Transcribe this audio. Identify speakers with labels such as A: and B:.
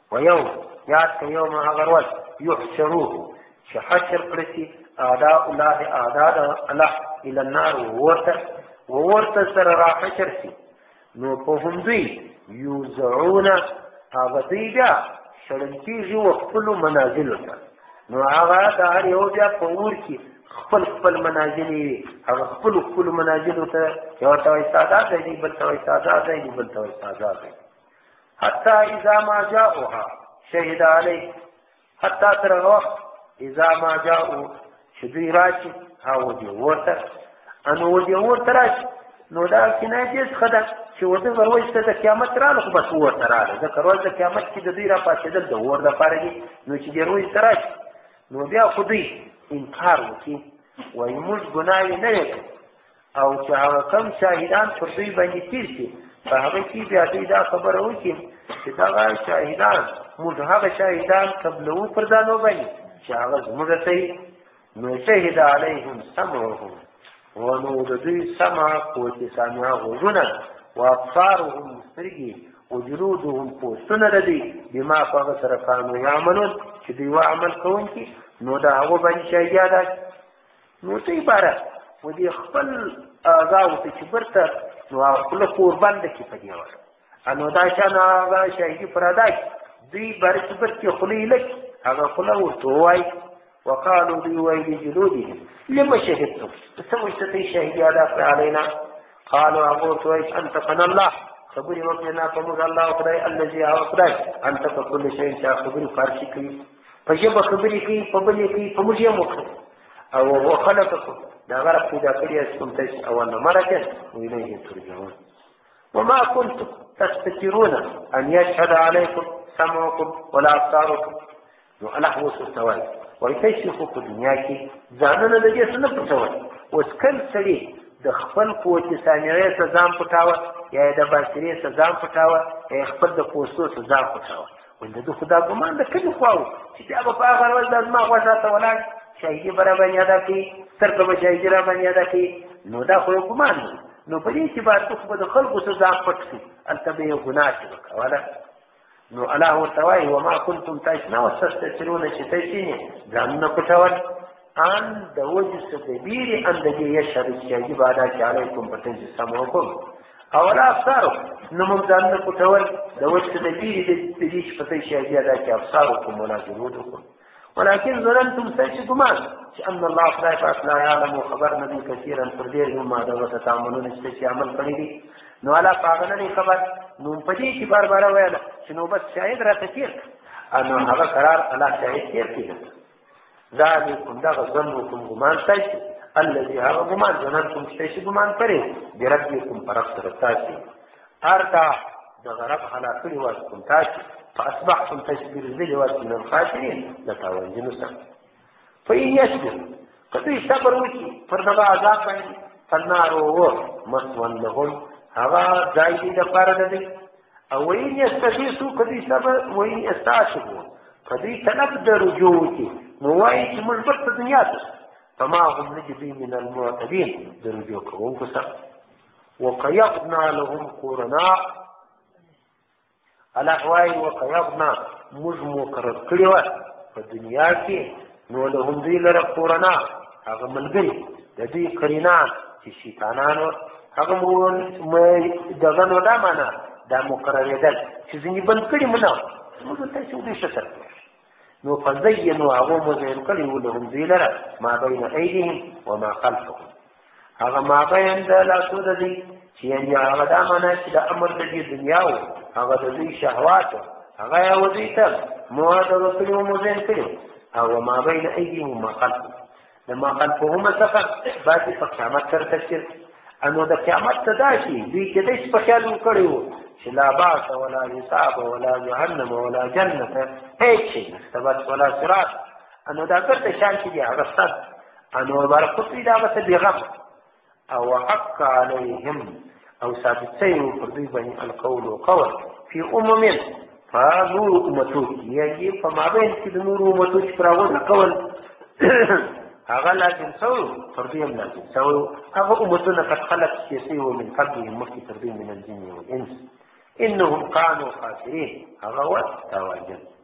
A: ويوم یاد که یوم هغه ورځ یحشروه چې حشر کړی شي اعداء الله اعداء الله الى النار وورته سره راحشر شي نو په هم دوی یوزعون هغه دوی بیا شړل کېږي وخپلو منازلو ته نو هغه د هر یو بیا په اور کې خپل منازل وي هغه خپلو منازلو ته یو ته وایي ساده ځای دی بل ته وایي ساده ځای دی بل ته وایي ساده ځای حتی اذا ما جاؤها شهد علیه حتی تر هغه وخت اذا ما جاؤ چې دوی راشي هغه ودې ورته انو ودې ورته راشي نو دا کنایه دې څخه ده چې ورته وروسته د قیامت راغله خو بس ورته راغله ځکه ورځ د قیامت کې د دوی راپاڅېدل د اور دپاره دي نو چې دې وروسته راشي نو بیا خو دوی انکار وکړي وایي موږ ګناه نه وکړو او چې هغه کم شاهدان پر دوی باندې تېر شي په هغه کې بیا دوی دا خبره وکړي چې دغه شاهدان موږ هغه شاهدان قبلوو پر ځانو باندې چې هغه زموږ ته نو شهد علیهم سمعهم ونو د دوی سمع قوت سامعه غوږونه وابصارهم سترګې وجلودهم پوستونه د دوی بما په هغه سره کانو یعملون چې دوی عمل کوونکي نو د هغو باندې شهیدان نو څه عبارت و دې خپل اعضاو ته چې برته نو هغه خوله قربان ده کې په دې وخت نو دا شان هغه شهیدي پر ادا دوی بارې چې برته خولې لږ هغه خوله ورته ووایي وقالوا لويل جلودهم لما شهدتم سويتي شهيدي هذا علينا قالوا أقول تويش أنتقنا الله خبري وقلنا فمر الله خداي الذي هو خداي أنتق كل شيء شاء خبري فارشي كي فجب خبري كي فبلي كي فمجيم وقت أو هو خلقكم لا غرق إذا كريستم تيش أو أن مرجا وإليه ترجعون وما كنتم تستترون أن يشهد عليكم سمعكم ولا أبصاركم نحو سوال وایتای خو په دنیا کې ځانونه د دې څه نه پټول اوس کل سړي د خپل قوت سامعې څه ځان پټاوه یا د بصرې څه ځان پټاوه یا خپل د پوستو څه ځان پټاوه ولې د خدا ګمان د کلي خواو چې بیا به په هغه ورځ د زما غوږ ته ولاړ شهیدي به راباندې ادا کوي سترګه به شهیدي راباندې ادا کوي نو دا خو یو ګمان دی نو په دې اعتبار ته خو به د خلکو څه ځان پټ کړي هلته به یو ګناه چې به کوله نو الله ورته وایي وما کنتم تاسو واستسترون چې تاسو ځانونه پټول ان د وجه څه د بیرې اندګې یشهد الشهید بعد علیکم پټنج سمعکم او لا ابصارو نو موږ ځانونه پټول د وجه څه د بیرې د دې چې پټې شهید ادا کې ابصارکم ولا جلودکم ولكن ظننتم تاسو ګمان چې ان الله خدای پاک لا يعلم خبر ندي كثيرا پر ډېر ما دا تعاملونه چې عمل کړی دي نو الله پاک نه خبر نو په دې کې بار ویل چې نو بس شاهد راته تیر انو هغه قرار الله شاهد تیر کړي ذالکم دا ظنکم ګمان تاسو الذي هغه ګمان ظننتم تاسو ګمان کړی بربکم پر سره تاسو ارتا د غرب حالات واسکم تاسو فاصبحتم تشبير الذل من الخاسرين لتاوانجنوا سم فإن يصبر قد صبر وكي فردغا عذاب باندې فالنار مثوى لهم هغه ځای دی د پاره دی او وین یستغیثو کدی صبر وین یستعتبون کدی طلب د رجوع کی نو وایي چې موږ په دنیا ته فما هم نجدي من المعتدين د رجوع کوونکو سره وقيضنا لهم قرناء الاحوای وقيضنا موږ مقرر کړي و په دنیا کې نو لهم دی لره قرناء هغه ملګري د دې قرینان چې شیطانانو هغه دغه نو دا معنا دا مقررېدل چې ځینې بند کړي منا موږ تاسو دې شکر نو فزینوا هغه مزین کړي ولهم ذی لره ما بین ایدیهم وما خلفهم هغه ما بین د لاسو د دې چې یعنې هغه دا معنا چې د امر د دې دنیا او هغه د دې شهوات هغه یو دې ته موعده کړي او مزین کړي او ما بین ایدیهم وما خلفهم لما خلفهم سفر باقي په قیامت سره تشکر انو د قیامت صدا شي دوی کې د په خیال وکړو چې لا باس ولا حساب ولا جهنم ولا جنت هیڅ شي نستبت ولا صراط انو دا ګرته شان چې دی هغه ست انو برکت دی دا به غم او حق عليهم او ثابت سيو پر دوی باندې القول وقول في فنور امتو یعنی په مابین کې د نور امتو چې راوځي قول هغه لازم سو فرديم لازم سو هغه امتنا قد خلق سياسي ومن قبلهم مخي فردين من الجن والانس انهم كانوا خاسرين هغه تاوانجن